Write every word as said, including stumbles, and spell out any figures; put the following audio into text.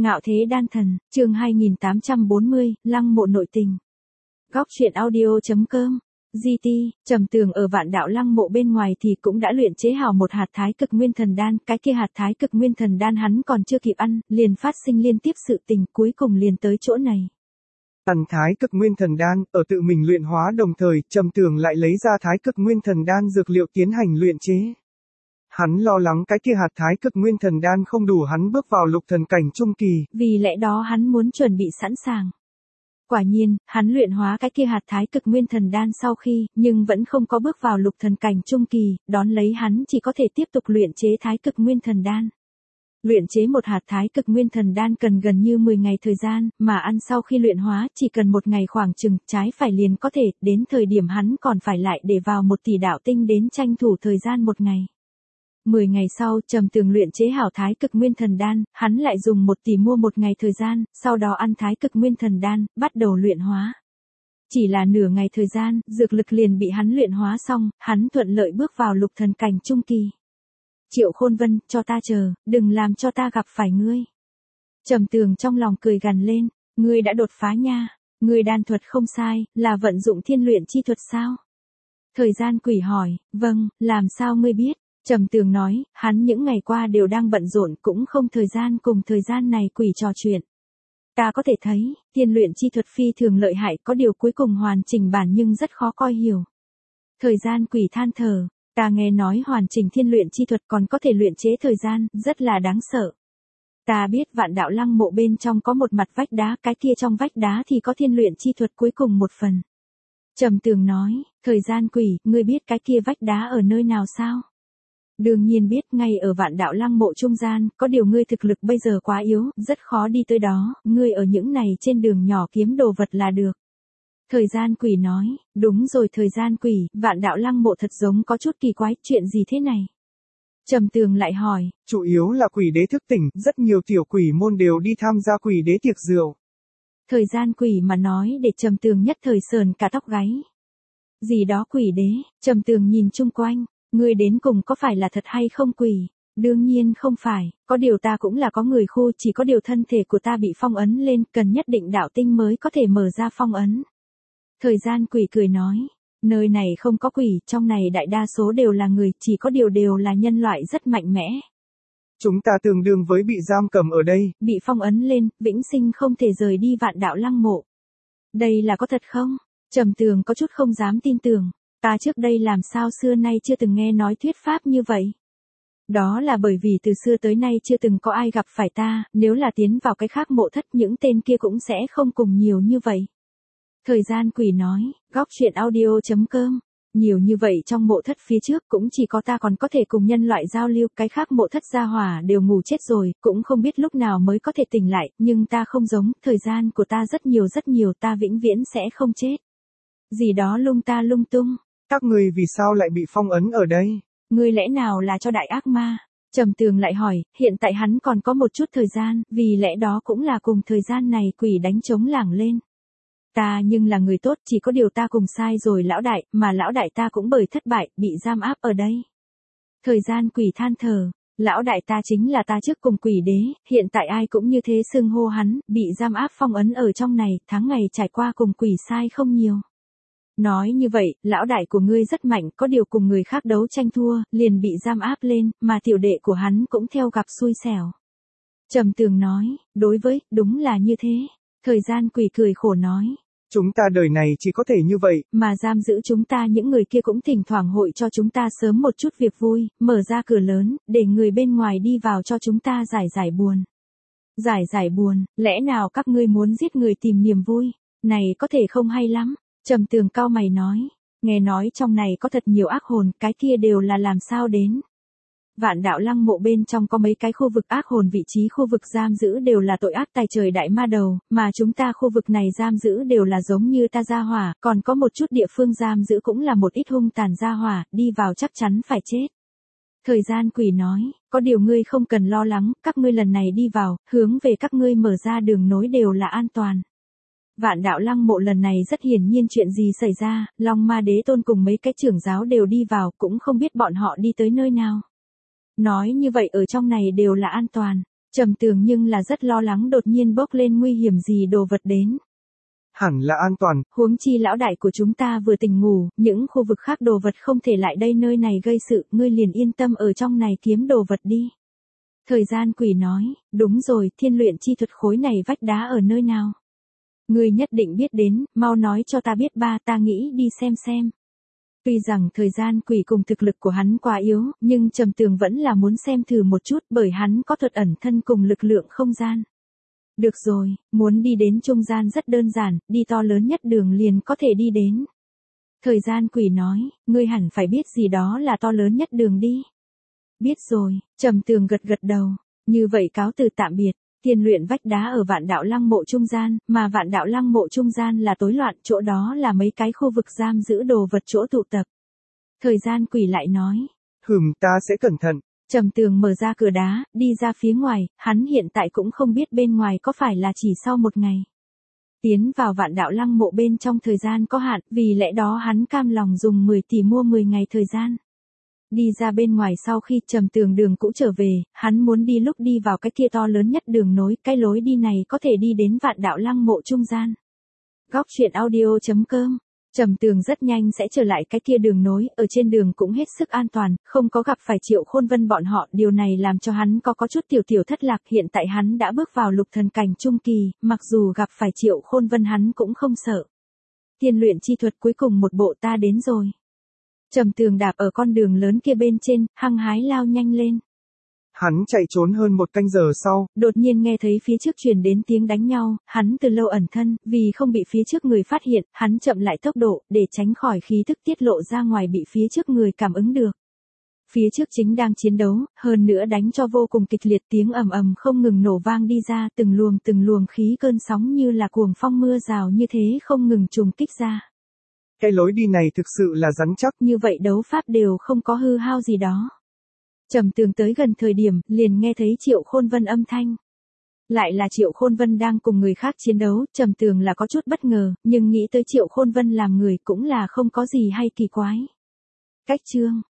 Ngạo thế đan thần, chương hai nghìn tám trăm bốn mươi, lăng mộ nội tình. Góc truyện audio.com. giê tê, Trầm Tường ở Vạn Đạo Lăng mộ bên ngoài thì cũng đã luyện chế hào một hạt thái cực nguyên thần đan, cái kia hạt thái cực nguyên thần đan hắn còn chưa kịp ăn, liền phát sinh liên tiếp sự tình, cuối cùng liền tới chỗ này. Ăn thái cực nguyên thần đan, ở tự mình luyện hóa đồng thời, Trầm Tường lại lấy ra thái cực nguyên thần đan dược liệu tiến hành luyện chế. Hắn lo lắng cái kia hạt thái cực nguyên thần đan không đủ hắn bước vào lục thần cảnh trung kỳ. Vì lẽ đó hắn muốn chuẩn bị sẵn sàng. Quả nhiên, hắn luyện hóa cái kia hạt thái cực nguyên thần đan sau khi, nhưng vẫn không có bước vào lục thần cảnh trung kỳ, đón lấy hắn chỉ có thể tiếp tục luyện chế thái cực nguyên thần đan. Luyện chế một hạt thái cực nguyên thần đan cần gần như mười ngày thời gian, mà ăn sau khi luyện hóa chỉ cần một ngày khoảng chừng, trái phải liền có thể, đến thời điểm hắn còn phải lại để vào một tỷ đạo tinh đến tranh thủ thời gian một ngày. Mười ngày sau, Trầm Tường luyện chế hảo thái cực nguyên thần đan, hắn lại dùng một tỷ mua một ngày thời gian, sau đó ăn thái cực nguyên thần đan, bắt đầu luyện hóa. Chỉ là nửa ngày thời gian, dược lực liền bị hắn luyện hóa xong, hắn thuận lợi bước vào lục thần cảnh trung kỳ. Triệu Khôn Vân, cho ta chờ, đừng làm cho ta gặp phải ngươi. Trầm Tường trong lòng cười gằn lên, ngươi đã đột phá nha, ngươi đan thuật không sai, là vận dụng thiên luyện chi thuật sao? Thời gian quỷ hỏi, vâng, làm sao ngươi biết? Trầm Tường nói, hắn những ngày qua đều đang bận rộn cũng không thời gian cùng thời gian này quỷ trò chuyện. Ta có thể thấy, thiên luyện chi thuật phi thường lợi hại, có điều cuối cùng hoàn chỉnh bản nhưng rất khó coi hiểu. Thời gian quỷ than thở, ta nghe nói hoàn chỉnh thiên luyện chi thuật còn có thể luyện chế thời gian, rất là đáng sợ. Ta biết Vạn Đạo Lăng mộ bên trong có một mặt vách đá, cái kia trong vách đá thì có thiên luyện chi thuật cuối cùng một phần. Trầm Tường nói, thời gian quỷ, ngươi biết cái kia vách đá ở nơi nào sao? Đương nhiên biết, ngay ở Vạn Đạo Lăng mộ trung gian, có điều ngươi thực lực bây giờ quá yếu, rất khó đi tới đó, ngươi ở những này trên đường nhỏ kiếm đồ vật là được. Thời gian quỷ nói, đúng rồi thời gian quỷ, Vạn Đạo Lăng mộ thật giống có chút kỳ quái, chuyện gì thế này? Trầm Tường lại hỏi, chủ yếu là quỷ đế thức tỉnh, rất nhiều tiểu quỷ môn đều đi tham gia quỷ đế tiệc rượu. Thời gian quỷ mà nói để Trầm Tường nhất thời sờn cả tóc gáy. Gì đó quỷ đế, Trầm Tường nhìn chung quanh. Ngươi đến cùng có phải là thật hay không quỷ? Đương nhiên không phải, có điều ta cũng là có người khu, chỉ có điều thân thể của ta bị phong ấn lên, cần nhất định đạo tinh mới có thể mở ra phong ấn. Thời gian quỷ cười nói, nơi này không có quỷ, trong này đại đa số đều là người, chỉ có điều đều là nhân loại rất mạnh mẽ. Chúng ta tương đương với bị giam cầm ở đây. Bị phong ấn lên, vĩnh sinh không thể rời đi Vạn Đạo Lăng mộ. Đây là có thật không? Trầm Tường có chút không dám tin tưởng. Ta trước đây làm sao xưa nay chưa từng nghe nói thuyết pháp như vậy. Đó là bởi vì từ xưa tới nay chưa từng có ai gặp phải ta, nếu là tiến vào cái khác mộ thất những tên kia cũng sẽ không cùng nhiều như vậy. Thời gian quỷ nói, góc truyện audio.com, nhiều như vậy trong mộ thất phía trước cũng chỉ có ta còn có thể cùng nhân loại giao lưu, cái khác mộ thất gia hỏa đều ngủ chết rồi, cũng không biết lúc nào mới có thể tỉnh lại, nhưng ta không giống, thời gian của ta rất nhiều rất nhiều, ta vĩnh viễn sẽ không chết. Gì đó lung ta lung tung. Các người vì sao lại bị phong ấn ở đây? Ngươi lẽ nào là cho đại ác ma? Trầm Tường lại hỏi, hiện tại hắn còn có một chút thời gian, vì lẽ đó cũng là cùng thời gian này quỷ đánh trống lảng lên. Ta nhưng là người tốt, chỉ có điều ta cùng sai rồi lão đại, mà lão đại ta cũng bởi thất bại, bị giam áp ở đây. Thời gian quỷ than thở, lão đại ta chính là ta trước cùng quỷ đế, hiện tại ai cũng như thế xưng hô hắn, bị giam áp phong ấn ở trong này, tháng ngày trải qua cùng quỷ sai không nhiều. Nói như vậy, lão đại của ngươi rất mạnh, có điều cùng người khác đấu tranh thua, liền bị giam áp lên, mà tiểu đệ của hắn cũng theo gặp xui xẻo. Trầm Tường nói, đối với, đúng là như thế. Thời gian quỷ cười khổ nói. Chúng ta đời này chỉ có thể như vậy. Mà giam giữ chúng ta những người kia cũng thỉnh thoảng hội cho chúng ta sớm một chút việc vui, mở ra cửa lớn, để người bên ngoài đi vào cho chúng ta giải giải buồn. Giải giải buồn, lẽ nào các ngươi muốn giết người tìm niềm vui? Này có thể không hay lắm. Trầm Tường cau mày nói, nghe nói trong này có thật nhiều ác hồn, cái kia đều là làm sao đến. Vạn Đạo Lăng mộ bên trong có mấy cái khu vực ác hồn, vị trí khu vực giam giữ đều là tội ác tài trời đại ma đầu, mà chúng ta khu vực này giam giữ đều là giống như ta gia hỏa, còn có một chút địa phương giam giữ cũng là một ít hung tàn gia hỏa, đi vào chắc chắn phải chết. Thời gian quỷ nói, có điều ngươi không cần lo lắng, các ngươi lần này đi vào, hướng về các ngươi mở ra đường nối đều là an toàn. Vạn Đạo Lăng mộ lần này rất hiển nhiên chuyện gì xảy ra, Long Ma Đế Tôn cùng mấy cái trưởng giáo đều đi vào, cũng không biết bọn họ đi tới nơi nào. Nói như vậy ở trong này đều là an toàn. Trầm Tường nhưng là rất lo lắng đột nhiên bốc lên nguy hiểm gì đồ vật đến. Hẳn là an toàn. Huống chi lão đại của chúng ta vừa tỉnh ngủ, những khu vực khác đồ vật không thể lại đây nơi này gây sự, ngươi liền yên tâm ở trong này kiếm đồ vật đi. Thời gian quỷ nói, đúng rồi, thiên luyện chi thuật khối này vách đá ở nơi nào? Ngươi nhất định biết đến, mau nói cho ta biết ba, ta nghĩ đi xem xem. Tuy rằng thời gian quỷ cùng thực lực của hắn quá yếu, nhưng Trầm Tường vẫn là muốn xem thử một chút bởi hắn có thuật ẩn thân cùng lực lượng không gian. Được rồi, muốn đi đến trung gian rất đơn giản, đi to lớn nhất đường liền có thể đi đến. Thời gian quỷ nói, ngươi hẳn phải biết gì đó là to lớn nhất đường đi. Biết rồi, Trầm Tường gật gật đầu, như vậy cáo từ tạm biệt. Tiên luyện vách đá ở Vạn Đạo Lăng mộ trung gian, mà Vạn Đạo Lăng mộ trung gian là tối loạn, chỗ đó là mấy cái khu vực giam giữ đồ vật chỗ tụ tập. Thời gian quỷ lại nói, Hừm, ta sẽ cẩn thận. Trầm Tường mở ra cửa đá, đi ra phía ngoài, hắn hiện tại cũng không biết bên ngoài có phải là chỉ sau một ngày. Tiến vào Vạn Đạo Lăng mộ bên trong thời gian có hạn, vì lẽ đó hắn cam lòng dùng mười tỷ mua mười ngày thời gian. Đi ra bên ngoài sau khi Trầm Tường đường cũ trở về, hắn muốn đi lúc đi vào cái kia to lớn nhất đường nối, cái lối đi này có thể đi đến Vạn Đạo Lăng mộ trung gian. Góc truyện audio chấm com. Trầm Tường rất nhanh sẽ trở lại cái kia đường nối, ở trên đường cũng hết sức an toàn, không có gặp phải Triệu Khôn Vân bọn họ, điều này làm cho hắn có có chút tiểu tiểu thất lạc, hiện tại hắn đã bước vào lục thần cảnh trung kỳ, mặc dù gặp phải Triệu Khôn Vân hắn cũng không sợ. Tiên luyện chi thuật cuối cùng một bộ ta đến rồi. Trầm Tường đạp ở con đường lớn kia bên trên, hăng hái lao nhanh lên. Hắn chạy trốn hơn một canh giờ sau, đột nhiên nghe thấy phía trước truyền đến tiếng đánh nhau, hắn từ lâu ẩn thân, vì không bị phía trước người phát hiện, hắn chậm lại tốc độ, để tránh khỏi khí thức tiết lộ ra ngoài bị phía trước người cảm ứng được. Phía trước chính đang chiến đấu, hơn nữa đánh cho vô cùng kịch liệt, tiếng ầm ầm không ngừng nổ vang đi ra, từng luồng từng luồng khí cơn sóng như là cuồng phong mưa rào như thế không ngừng trùng kích ra. Cái lối đi này thực sự là rắn chắc. Như vậy đấu pháp đều không có hư hao gì đó. Trầm Tường tới gần thời điểm, liền nghe thấy Triệu Khôn Vân âm thanh. Lại là Triệu Khôn Vân đang cùng người khác chiến đấu, Trầm Tường là có chút bất ngờ, nhưng nghĩ tới Triệu Khôn Vân làm người cũng là không có gì hay kỳ quái. Cách chương